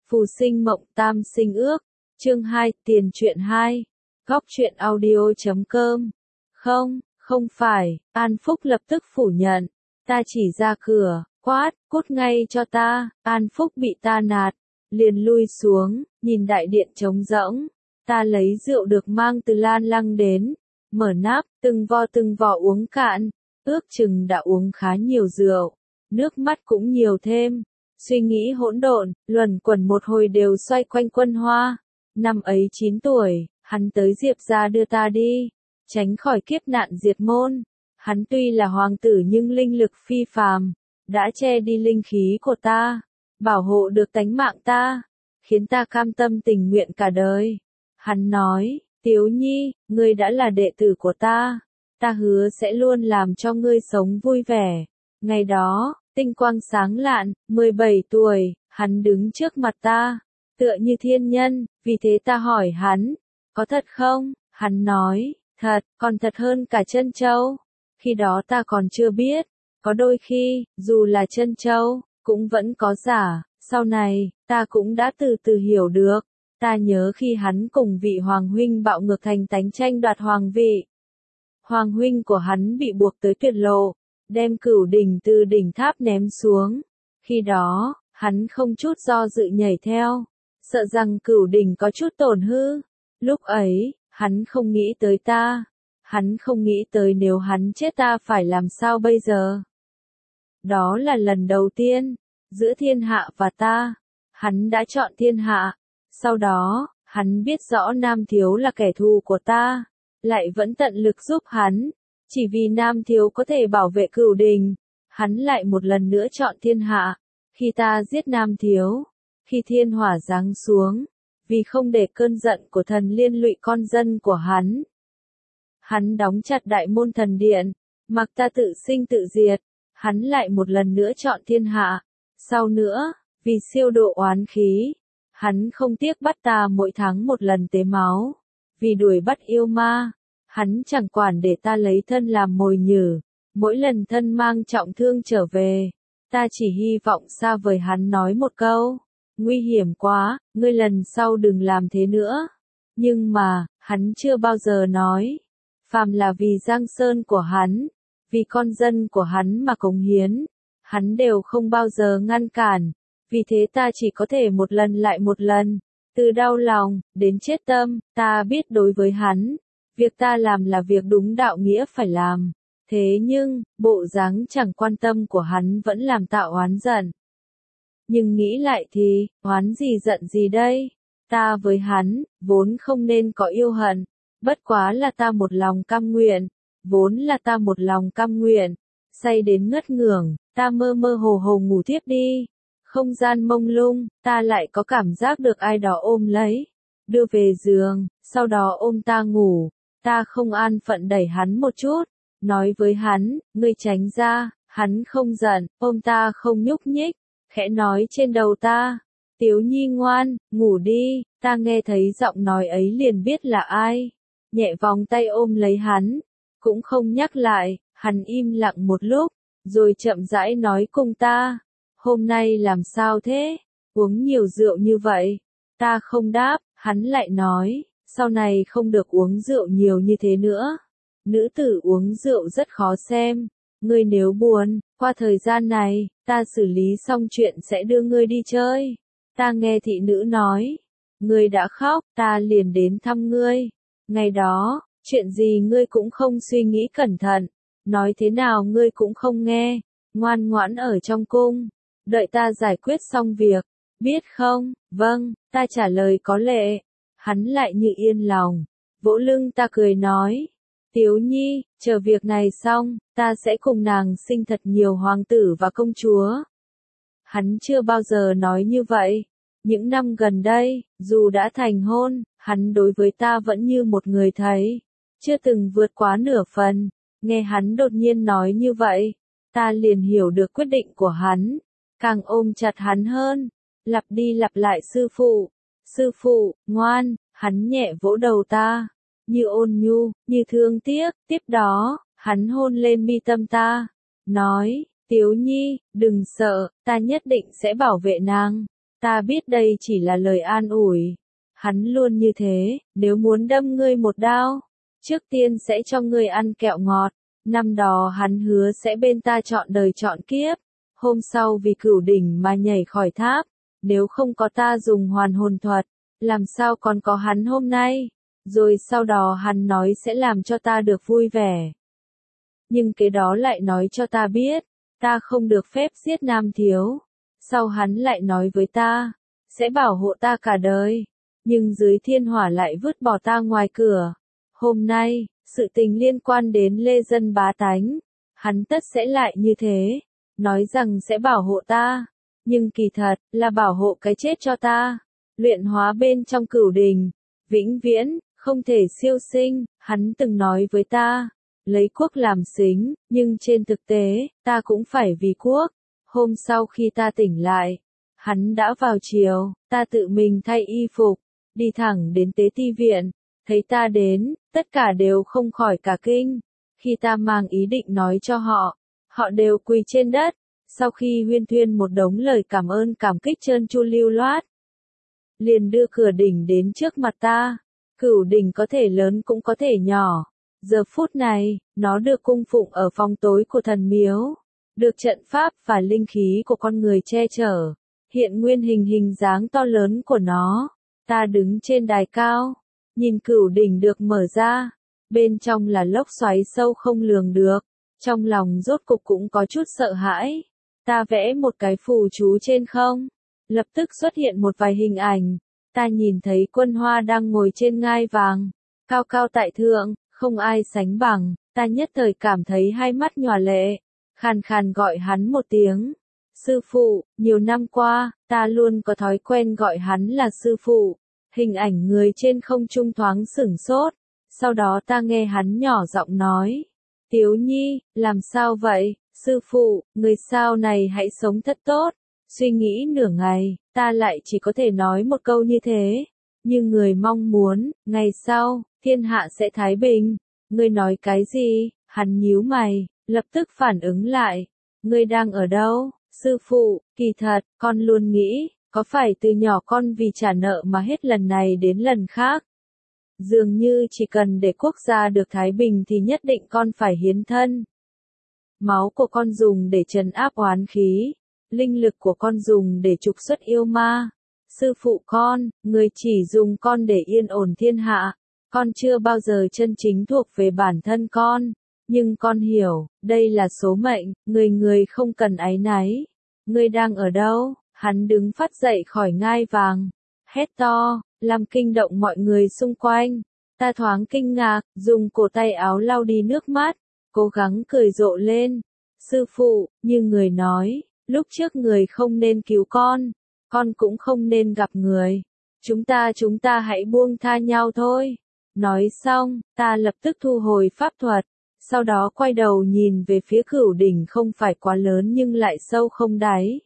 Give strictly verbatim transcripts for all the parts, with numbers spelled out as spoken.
Phù sinh mộng tam sinh ước. Chương hai, tiền truyện hai. Góc truyện audio chấm com. Không, không phải, An Phúc lập tức phủ nhận. Ta chỉ ra cửa, quát, cút ngay cho ta. An Phúc bị ta nạt, liền lui xuống, nhìn đại điện trống rỗng. Ta lấy rượu được mang từ Lan Lăng đến, mở nắp, từng vo từng vò uống cạn. Ước chừng đã uống khá nhiều rượu, nước mắt cũng nhiều thêm. Suy nghĩ hỗn độn, luẩn quẩn một hồi đều xoay quanh Quân Hoa. Năm ấy chín tuổi, hắn tới Diệp gia đưa ta đi, tránh khỏi kiếp nạn diệt môn. Hắn tuy là hoàng tử nhưng linh lực phi phàm, đã che đi linh khí của ta, bảo hộ được tánh mạng ta, khiến ta cam tâm tình nguyện cả đời. Hắn nói, Tiếu Nhi, ngươi đã là đệ tử của ta, ta hứa sẽ luôn làm cho ngươi sống vui vẻ. Ngày đó, tinh quang sáng lạn, mười bảy tuổi, hắn đứng trước mặt ta, tựa như thiên nhân, vì thế ta hỏi hắn, có thật không? Hắn nói, thật, còn thật hơn cả trân châu. Khi đó ta còn chưa biết, có đôi khi, dù là trân châu, cũng vẫn có giả, sau này, ta cũng đã từ từ hiểu được. Ta nhớ khi hắn cùng vị hoàng huynh bạo ngược thành tánh tranh đoạt hoàng vị. Hoàng huynh của hắn bị buộc tới tuyệt lộ, đem Cửu Đỉnh từ đỉnh tháp ném xuống. Khi đó, hắn không chút do dự nhảy theo, sợ rằng Cửu Đỉnh có chút tổn hư. Lúc ấy, hắn không nghĩ tới ta. Hắn không nghĩ tới nếu hắn chết ta phải làm sao bây giờ. Đó là lần đầu tiên, giữa thiên hạ và ta, hắn đã chọn thiên hạ. Sau đó, hắn biết rõ Nam Thiếu là kẻ thù của ta, lại vẫn tận lực giúp hắn. Chỉ vì Nam Thiếu có thể bảo vệ Cửu Đỉnh, hắn lại một lần nữa chọn thiên hạ. Khi ta giết Nam Thiếu, khi thiên hỏa giáng xuống, vì không để cơn giận của thần liên lụy con dân của hắn, hắn đóng chặt đại môn thần điện, mặc ta tự sinh tự diệt. Hắn lại một lần nữa chọn thiên hạ. Sau nữa, vì siêu độ oán khí, hắn không tiếc bắt ta mỗi tháng một lần tế máu. Vì đuổi bắt yêu ma, hắn chẳng quản để ta lấy thân làm mồi nhử. Mỗi lần thân mang trọng thương trở về, ta chỉ hy vọng xa vời hắn nói một câu, nguy hiểm quá, ngươi lần sau đừng làm thế nữa. Nhưng mà, hắn chưa bao giờ nói. Phàm là vì Giang Sơn của hắn, vì con dân của hắn mà cống hiến, hắn đều không bao giờ ngăn cản. Vì thế ta chỉ có thể một lần lại một lần, từ đau lòng, đến chết tâm. Ta biết đối với hắn, việc ta làm là việc đúng đạo nghĩa phải làm. Thế nhưng, bộ dáng chẳng quan tâm của hắn vẫn làm tạo oán giận. Nhưng nghĩ lại thì, oán gì giận gì đây? Ta với hắn, vốn không nên có yêu hận. Bất quá là ta một lòng cam nguyện, vốn là ta một lòng cam nguyện, say đến ngất ngưởng, ta mơ mơ hồ hồ ngủ thiếp đi. Không gian mông lung, ta lại có cảm giác được ai đó ôm lấy, đưa về giường, sau đó ôm ta ngủ. Ta không an phận đẩy hắn một chút, nói với hắn, ngươi tránh ra. Hắn không giận, ôm ta không nhúc nhích, khẽ nói trên đầu ta, Tiếu Nhi ngoan, ngủ đi. Ta nghe thấy giọng nói ấy liền biết là ai, nhẹ vòng tay ôm lấy hắn, cũng không nhắc lại. Hắn im lặng một lúc, rồi chậm rãi nói cùng ta, hôm nay làm sao thế, uống nhiều rượu như vậy. Ta không đáp, hắn lại nói, sau này không được uống rượu nhiều như thế nữa. Nữ tử uống rượu rất khó xem, ngươi nếu buồn, qua thời gian này, ta xử lý xong chuyện sẽ đưa ngươi đi chơi. Ta nghe thị nữ nói, ngươi đã khóc, ta liền đến thăm ngươi. Ngày đó, chuyện gì ngươi cũng không suy nghĩ cẩn thận, nói thế nào ngươi cũng không nghe, ngoan ngoãn ở trong cung, đợi ta giải quyết xong việc, biết không? Vâng, ta trả lời có lệ. Hắn lại như yên lòng, vỗ lưng ta cười nói, Tiếu Nhi, chờ việc này xong, ta sẽ cùng nàng sinh thật nhiều hoàng tử và công chúa. Hắn chưa bao giờ nói như vậy. Những năm gần đây, dù đã thành hôn, hắn đối với ta vẫn như một người thầy, chưa từng vượt quá nửa phần. Nghe hắn đột nhiên nói như vậy, ta liền hiểu được quyết định của hắn, càng ôm chặt hắn hơn, lặp đi lặp lại sư phụ, sư phụ, ngoan. Hắn nhẹ vỗ đầu ta, như ôn nhu, như thương tiếc. Tiếp đó, hắn hôn lên mi tâm ta, nói, Tiếu Nhi, đừng sợ, ta nhất định sẽ bảo vệ nàng. Ta biết đây chỉ là lời an ủi. Hắn luôn như thế, nếu muốn đâm ngươi một đao, trước tiên sẽ cho ngươi ăn kẹo ngọt. Năm đó hắn hứa sẽ bên ta trọn đời trọn kiếp. Hôm sau vì Cửu Đỉnh mà nhảy khỏi tháp. Nếu không có ta dùng hoàn hồn thuật, làm sao còn có hắn hôm nay? Rồi sau đó hắn nói sẽ làm cho ta được vui vẻ. Nhưng cái đó lại nói cho ta biết, ta không được phép giết Nam Thiếu. Sau hắn lại nói với ta, sẽ bảo hộ ta cả đời. Nhưng dưới thiên hỏa lại vứt bỏ ta ngoài cửa. Hôm nay, sự tình liên quan đến lê dân bá tánh. Hắn tất sẽ lại như thế. Nói rằng sẽ bảo hộ ta. Nhưng kỳ thật, là bảo hộ cái chết cho ta. Luyện hóa bên trong Cửu Đỉnh. Vĩnh viễn, không thể siêu sinh. Hắn từng nói với ta. Lấy quốc làm xính, nhưng trên thực tế, ta cũng phải vì quốc. Hôm sau khi ta tỉnh lại, hắn đã vào chiều, ta tự mình thay y phục, đi thẳng đến tế ti viện, thấy ta đến, tất cả đều không khỏi cả kinh. Khi ta mang ý định nói cho họ, họ đều quỳ trên đất, sau khi huyên thuyên một đống lời cảm ơn cảm kích trơn tru lưu loát. Liền đưa cửa đỉnh đến trước mặt ta, Cửu Đỉnh có thể lớn cũng có thể nhỏ. Giờ phút này, nó được cung phụng ở phòng tối của thần miếu, được trận pháp và linh khí của con người che chở, hiện nguyên hình hình dáng to lớn của nó. Ta đứng trên đài cao, nhìn Cửu Đỉnh được mở ra, bên trong là lốc xoáy sâu không lường được, trong lòng rốt cục cũng có chút sợ hãi. Ta vẽ một cái phù chú trên không, lập tức xuất hiện một vài hình ảnh, ta nhìn thấy Quân Hoa đang ngồi trên ngai vàng, cao cao tại thượng. Không ai sánh bằng, ta nhất thời cảm thấy hai mắt nhòa lệ, khàn khàn gọi hắn một tiếng. Sư phụ, nhiều năm qua, ta luôn có thói quen gọi hắn là sư phụ. Hình ảnh người trên không trung thoáng sửng sốt, sau đó ta nghe hắn nhỏ giọng nói. Tiếu Nhi, làm sao vậy, sư phụ, người sao này hãy sống thật tốt. Suy nghĩ nửa ngày, ta lại chỉ có thể nói một câu như thế. Như người mong muốn, ngày sau, thiên hạ sẽ thái bình. Ngươi nói cái gì? Hắn nhíu mày, lập tức phản ứng lại. Ngươi đang ở đâu? Sư phụ, kỳ thật, con luôn nghĩ, có phải từ nhỏ con vì trả nợ mà hết lần này đến lần khác? Dường như chỉ cần để quốc gia được thái bình thì nhất định con phải hiến thân. Máu của con dùng để trấn áp oán khí, linh lực của con dùng để trục xuất yêu ma. Sư phụ con, người chỉ dùng con để yên ổn thiên hạ. Con chưa bao giờ chân chính thuộc về bản thân con. Nhưng con hiểu, đây là số mệnh, người người không cần áy náy. Ngươi đang ở đâu? Hắn đứng phát dậy khỏi ngai vàng, hét to, làm kinh động mọi người xung quanh. Ta thoáng kinh ngạc, dùng cổ tay áo lau đi nước mắt, cố gắng cười rộ lên. Sư phụ, như người nói, lúc trước người không nên cứu con, con cũng không nên gặp người. Chúng ta chúng ta hãy buông tha nhau thôi. Nói xong, ta lập tức thu hồi pháp thuật, sau đó quay đầu nhìn về phía Cửu Đỉnh không phải quá lớn nhưng lại sâu không đáy.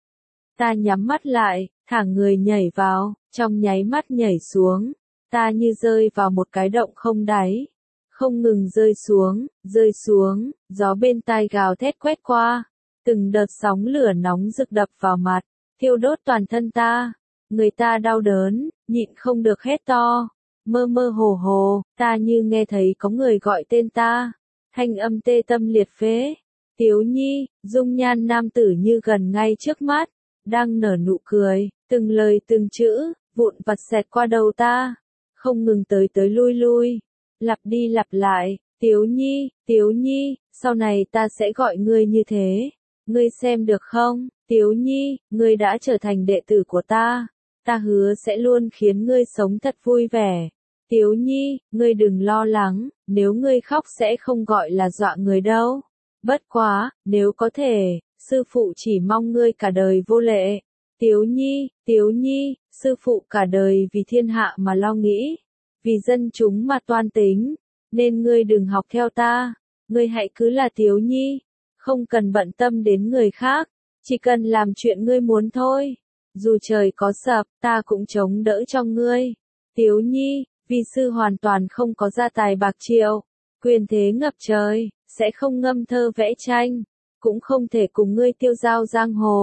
Ta nhắm mắt lại, thả người nhảy vào, trong nháy mắt nhảy xuống, ta như rơi vào một cái động không đáy, không ngừng rơi xuống, rơi xuống, gió bên tai gào thét quét qua, từng đợt sóng lửa nóng rực đập vào mặt, thiêu đốt toàn thân ta, người ta đau đớn, nhịn không được hét to. Mơ mơ hồ hồ, ta như nghe thấy có người gọi tên ta, thanh âm tê tâm liệt phế. Tiếu Nhi, dung nhan nam tử như gần ngay trước mắt, đang nở nụ cười, từng lời từng chữ, vụn vặt xẹt qua đầu ta, không ngừng tới tới lui lui, lặp đi lặp lại, Tiếu Nhi, Tiếu Nhi, sau này ta sẽ gọi ngươi như thế, ngươi xem được không, Tiếu Nhi, ngươi đã trở thành đệ tử của ta, ta hứa sẽ luôn khiến ngươi sống thật vui vẻ. Tiếu Nhi, ngươi đừng lo lắng, nếu ngươi khóc sẽ không gọi là dọa người đâu. Bất quá, nếu có thể, sư phụ chỉ mong ngươi cả đời vô lệ. Tiếu Nhi, Tiếu Nhi, sư phụ cả đời vì thiên hạ mà lo nghĩ, vì dân chúng mà toan tính, nên ngươi đừng học theo ta, ngươi hãy cứ là Tiếu Nhi, không cần bận tâm đến người khác, chỉ cần làm chuyện ngươi muốn thôi. Dù trời có sập, ta cũng chống đỡ cho ngươi. Tiếu Nhi, vi sư hoàn toàn không có gia tài bạc triệu, quyền thế ngập trời, sẽ không ngâm thơ vẽ tranh, cũng không thể cùng ngươi tiêu giao giang hồ.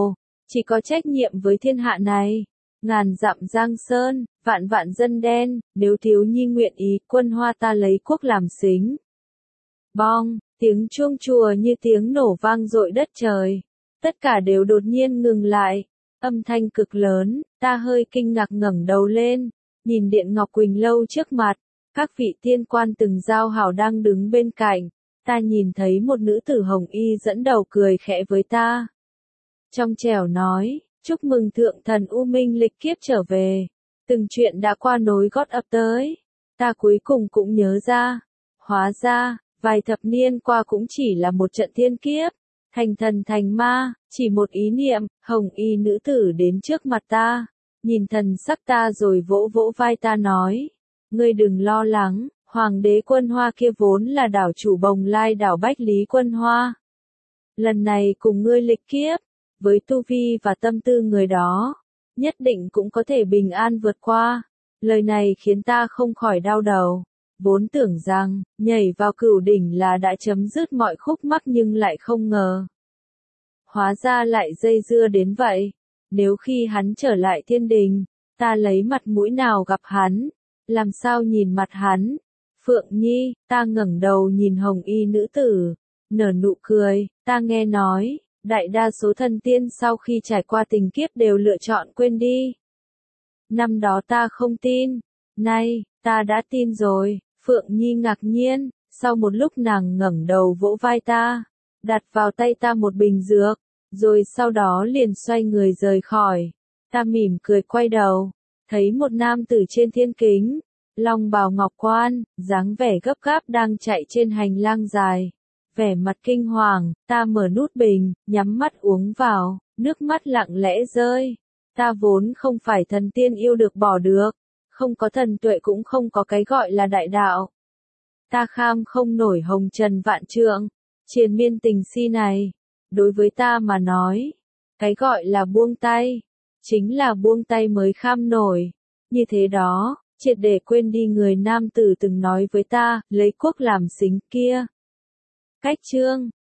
chỉ có trách nhiệm với thiên hạ này. Ngàn dặm giang sơn, vạn vạn dân đen, nếu thiếu nhi nguyện ý, quân Hoa ta lấy quốc làm xính. Bong, tiếng chuông chùa như tiếng nổ vang dội đất trời. Tất cả đều đột nhiên ngừng lại. Âm thanh cực lớn, ta hơi kinh ngạc ngẩng đầu lên, nhìn Điện Ngọc Quỳnh lâu trước mặt, các vị tiên quan từng giao hảo đang đứng bên cạnh. Ta nhìn thấy một nữ tử hồng y dẫn đầu cười khẽ với ta. Trong trẻo nói, chúc mừng thượng thần U Minh lịch kiếp trở về. Từng chuyện đã qua nối gót ập tới. Ta cuối cùng cũng nhớ ra. Hóa ra, vài thập niên qua cũng chỉ là một trận thiên kiếp. Thành thần thành ma, chỉ một ý niệm, hồng y nữ tử đến trước mặt ta. Nhìn thần sắc ta rồi vỗ vỗ vai ta nói. Ngươi đừng lo lắng, Hoàng đế Quân Hoa kia vốn là đảo chủ Bồng Lai đảo Bách Lý Quân Hoa. Lần này cùng ngươi lịch kiếp, với tu vi và tâm tư người đó, nhất định cũng có thể bình an vượt qua. Lời này khiến ta không khỏi đau đầu. Vốn tưởng rằng, nhảy vào cửu đỉnh là đã chấm dứt mọi khúc mắc nhưng lại không ngờ. Hóa ra lại dây dưa đến vậy. Nếu khi hắn trở lại thiên đình, ta lấy mặt mũi nào gặp hắn, làm sao nhìn mặt hắn. Phượng Nhi, ta ngẩng đầu nhìn hồng y nữ tử, nở nụ cười, ta nghe nói, đại đa số thần tiên sau khi trải qua tình kiếp đều lựa chọn quên đi. Năm đó ta không tin, nay, ta đã tin rồi. Phượng Nhi ngạc nhiên, sau một lúc nàng ngẩng đầu vỗ vai ta, đặt vào tay ta một bình dược, rồi sau đó liền xoay người rời khỏi. Ta mỉm cười quay đầu, thấy một nam tử trên thiên kính, long bào ngọc quan, dáng vẻ gấp gáp đang chạy trên hành lang dài. Vẻ mặt kinh hoàng, ta mở nút bình, nhắm mắt uống vào, nước mắt lặng lẽ rơi. Ta vốn không phải thần tiên yêu được bỏ được, không có thần tuệ cũng không có cái gọi là đại đạo. Ta kham không nổi hồng trần vạn trượng, triền miên tình si này. Đối với ta mà nói, cái gọi là buông tay, chính là buông tay mới kham nổi. Như thế đó, triệt để quên đi người nam tử từng nói với ta, lấy quốc làm xính kia. Cách chương